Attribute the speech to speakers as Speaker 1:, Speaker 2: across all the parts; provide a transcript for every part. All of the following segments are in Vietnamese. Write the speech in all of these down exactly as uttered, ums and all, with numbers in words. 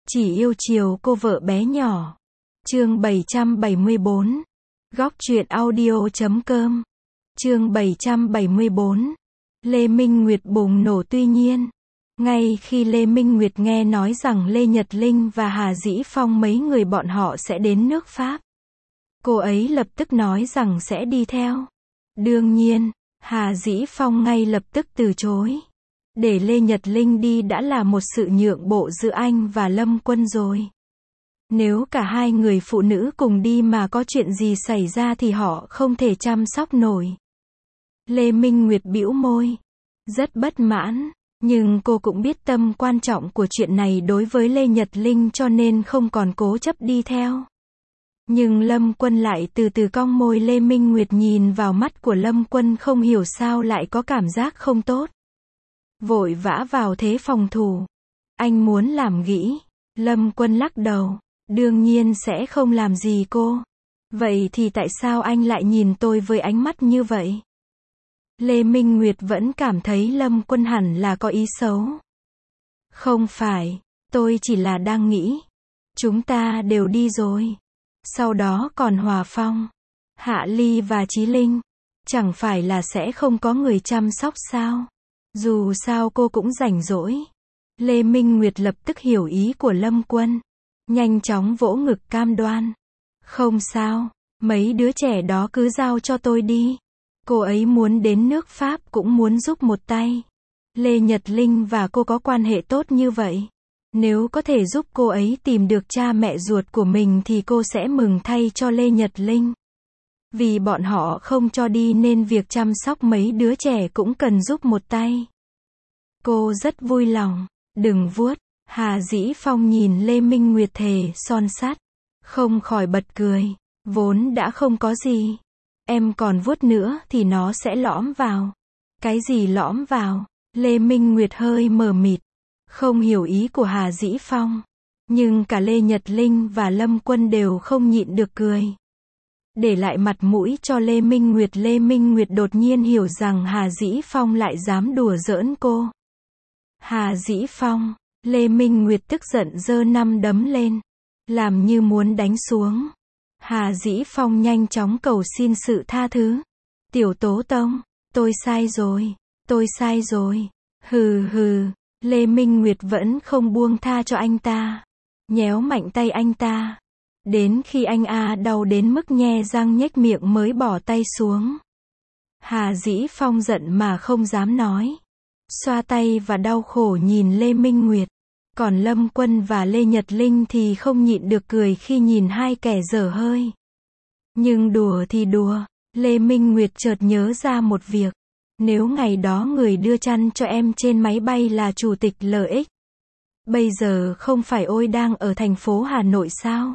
Speaker 1: Chỉ yêu chiều cô vợ bé nhỏ. Chương bảy trăm bảy mươi bốn. Góc truyện audio chấm com. Chương bảy trăm bảy mươi bốn. Lê Minh Nguyệt bùng nổ. Tuy nhiên, ngay khi Lê Minh Nguyệt nghe nói rằng Lê Nhật Linh và Hà Dĩ Phong mấy người bọn họ sẽ đến nước Pháp, cô ấy lập tức nói rằng sẽ đi theo. Đương nhiên, Hà Dĩ Phong ngay lập tức từ chối. Để Lê Nhật Linh đi đã là một sự nhượng bộ giữa anh và Lâm Quân rồi. Nếu cả hai người phụ nữ cùng đi mà có chuyện gì xảy ra thì họ không thể chăm sóc nổi. Lê Minh Nguyệt bĩu môi, rất bất mãn, nhưng cô cũng biết tầm quan trọng của chuyện này đối với Lê Nhật Linh cho nên không còn cố chấp đi theo. Nhưng Lâm Quân lại từ từ cong môi. Lê Minh Nguyệt nhìn vào mắt của Lâm Quân không hiểu sao lại có cảm giác không tốt. Vội vã vào thế phòng thủ. Anh muốn làm ghĩ. Lâm Quân lắc đầu. Đương nhiên sẽ không làm gì cô. Vậy thì tại sao anh lại nhìn tôi với ánh mắt như vậy? Lê Minh Nguyệt vẫn cảm thấy Lâm Quân hẳn là có ý xấu. Không phải, tôi chỉ là đang nghĩ. Chúng ta đều đi rồi. Sau đó còn Hòa Phong, Hạ Ly và Chí Linh. Chẳng phải là sẽ không có người chăm sóc sao? Dù sao cô cũng rảnh rỗi. Lê Minh Nguyệt lập tức hiểu ý của Lâm Quân. Nhanh chóng vỗ ngực cam đoan. Không sao, mấy đứa trẻ đó cứ giao cho tôi đi. Cô ấy muốn đến nước Pháp cũng muốn giúp một tay. Lê Nhật Linh và cô có quan hệ tốt như vậy. Nếu có thể giúp cô ấy tìm được cha mẹ ruột của mình thì cô sẽ mừng thay cho Lê Nhật Linh. Vì bọn họ không cho đi nên việc chăm sóc mấy đứa trẻ cũng cần giúp một tay. Cô rất vui lòng. Đừng vuốt. Hà Dĩ Phong nhìn Lê Minh Nguyệt thề son sắt, không khỏi bật cười. Vốn đã không có gì. Em còn vuốt nữa thì nó sẽ lõm vào. Cái gì lõm vào? Lê Minh Nguyệt hơi mờ mịt, không hiểu ý của Hà Dĩ Phong. Nhưng cả Lê Nhật Linh và Lâm Quân đều không nhịn được cười. Để lại mặt mũi cho Lê Minh Nguyệt. Lê Minh Nguyệt đột nhiên hiểu rằng Hà Dĩ Phong lại dám đùa giỡn cô. Hà Dĩ Phong. Lê Minh Nguyệt tức giận giơ năm đấm lên, làm như muốn đánh xuống. Hà Dĩ Phong nhanh chóng cầu xin sự tha thứ. Tiểu Tố Tông, tôi sai rồi, tôi sai rồi. Hừ hừ. Lê Minh Nguyệt vẫn không buông tha cho anh ta. Nhéo mạnh tay anh ta. Đến khi anh a đau đến mức nhe răng nhếch miệng mới bỏ tay xuống. Hà Dĩ Phong giận mà không dám nói. Xoa tay và đau khổ nhìn Lê Minh Nguyệt. Còn Lâm Quân và Lê Nhật Linh thì không nhịn được cười khi nhìn hai kẻ dở hơi. Nhưng đùa thì đùa, Lê Minh Nguyệt chợt nhớ ra một việc. Nếu ngày đó người đưa chăn cho em trên máy bay là chủ tịch lờ ích, bây giờ không phải Ôi đang ở thành phố Hà Nội sao?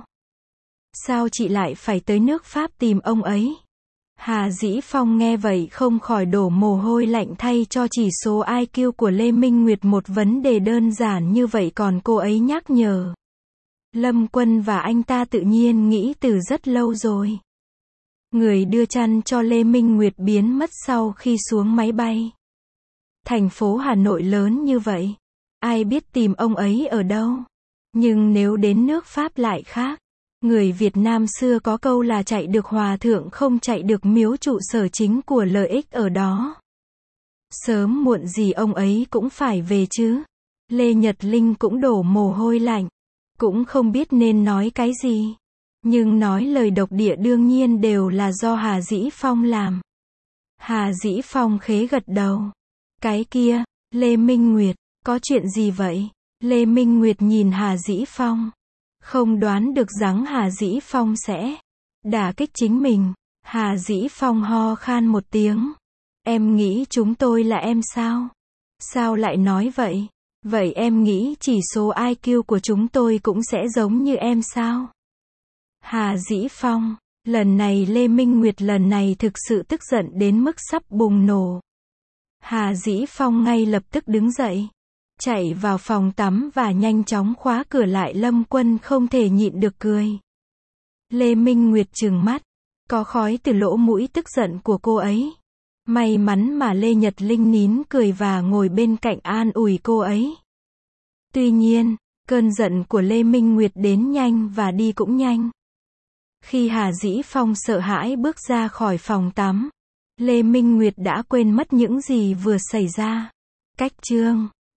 Speaker 1: Sao chị lại phải tới nước Pháp tìm ông ấy? Hà Dĩ Phong nghe vậy không khỏi đổ mồ hôi lạnh thay cho chỉ số i kiu của Lê Minh Nguyệt. Một vấn đề đơn giản như vậy còn cô ấy nhắc nhở. Lâm Quân và anh ta tự nhiên nghĩ từ rất lâu rồi. Người đưa chăn cho Lê Minh Nguyệt biến mất sau khi xuống máy bay. Thành phố Hà Nội lớn như vậy, ai biết tìm ông ấy ở đâu? Nhưng nếu đến nước Pháp lại khác. Người Việt Nam xưa có câu là chạy được hòa thượng không chạy được miếu. Trụ sở chính của lờ ích ở đó. Sớm muộn gì ông ấy cũng phải về chứ. Lê Nhật Linh cũng đổ mồ hôi lạnh. Cũng không biết nên nói cái gì. Nhưng nói lời độc địa đương nhiên đều là do Hà Dĩ Phong làm. Hà Dĩ Phong khế gật đầu. Cái kia, Lê Minh Nguyệt, có chuyện gì vậy? Lê Minh Nguyệt nhìn Hà Dĩ Phong. Không đoán được rằng Hà Dĩ Phong sẽ đả kích chính mình. Hà Dĩ Phong ho khan một tiếng. Em nghĩ chúng tôi là em sao? Sao lại nói vậy? Vậy em nghĩ chỉ số i kiu của chúng tôi cũng sẽ giống như em sao? Hà Dĩ Phong. Lần này Lê Minh Nguyệt lần này thực sự tức giận đến mức sắp bùng nổ. Hà Dĩ Phong ngay lập tức đứng dậy. Chạy vào phòng tắm và nhanh chóng khóa cửa lại. Lâm Quân không thể nhịn được cười. Lê Minh Nguyệt trừng mắt. Có khói từ lỗ mũi tức giận của cô ấy. May mắn mà Lê Nhật Linh nín cười và ngồi bên cạnh an ủi cô ấy. Tuy nhiên, Cơn giận của Lê Minh Nguyệt đến nhanh và đi cũng nhanh. Khi Hà Dĩ Phong sợ hãi bước ra khỏi phòng tắm, Lê Minh Nguyệt đã quên mất những gì vừa xảy ra. Cách chương